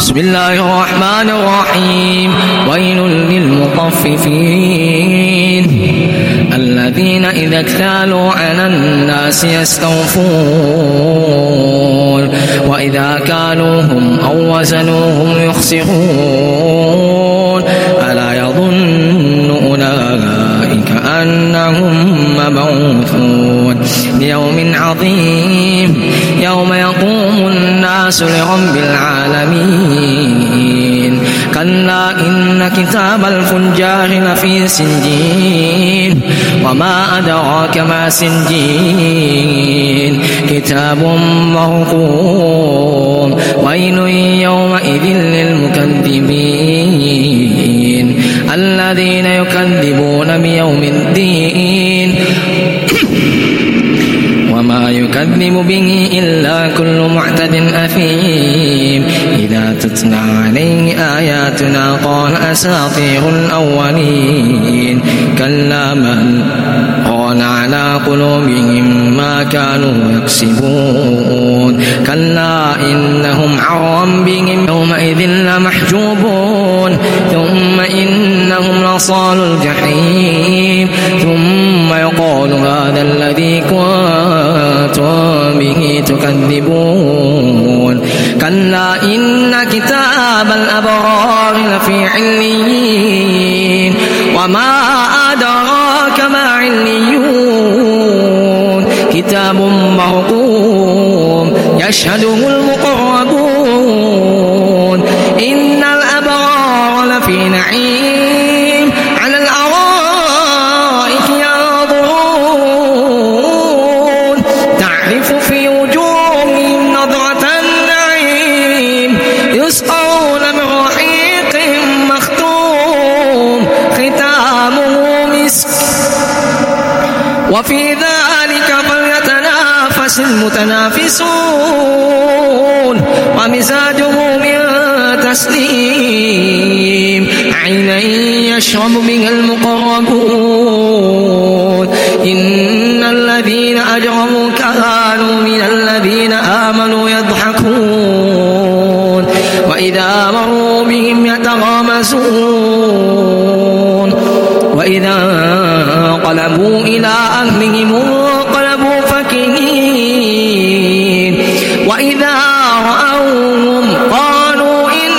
بسم الله الرحمن الرحيم ويل للمطففين الذين إذا اكتالوا على الناس يستوفون وإذا كالوهم أو وزنوهم يخسرون ألا يظن أولئك أنهم مبعوثون ليوم عظيم يوم يقوم الناس لرب العالمين كلا إن كتاب الفجار لفي سجين وما أدراك ما سجين كتاب مرقوم ويل يومئذ للمكذبين الذين يكذبون بيوم الدين وما يكذب به إلا كل معتد أثيم إذا تتلى عليه آياتنا قال أساطير الأولين كلا بل ران على قلوبهم ما كانوا يكسبون كلا إنهم عن ربهم يومئذ لمحجوبون ثم إنهم لصالوا الجحيم ثم يقال هذا الذي كنتم به تكذبون كلا إن كتاب الأبرار لفي عليين وما أدراك ما عليون كتاب مرقوم يشهده المقربون إن الأبرار لفي نعيم على الأرائك ينظرون تعرف في وجوههم نضرة النعيم يسقون من رحيق مختوم ختامه مسك وفي ذلك فليتنافس المتنافسون ومزاجه من تسليم عينا يشرب بها المقربون إن الذين أجرموا كانوا من الذين آمنوا يضحكون وإذا مروا بهم يتغامزون وإذا انقلبوا إلى أهلهم انقلبوا فكهين وإذا رأوهم قالوا إن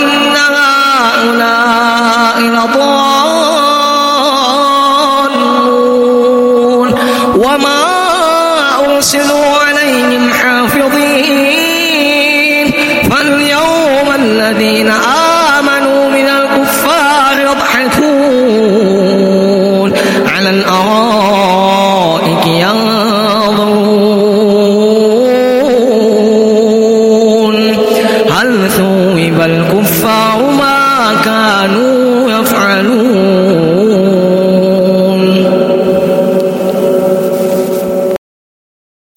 هؤلاء لضالون وما أرسلوا عليهم حافظين فاليوم الذين آمنوا من الكفار يضحكون على الأرائك ينظرون هل ثوب الكفار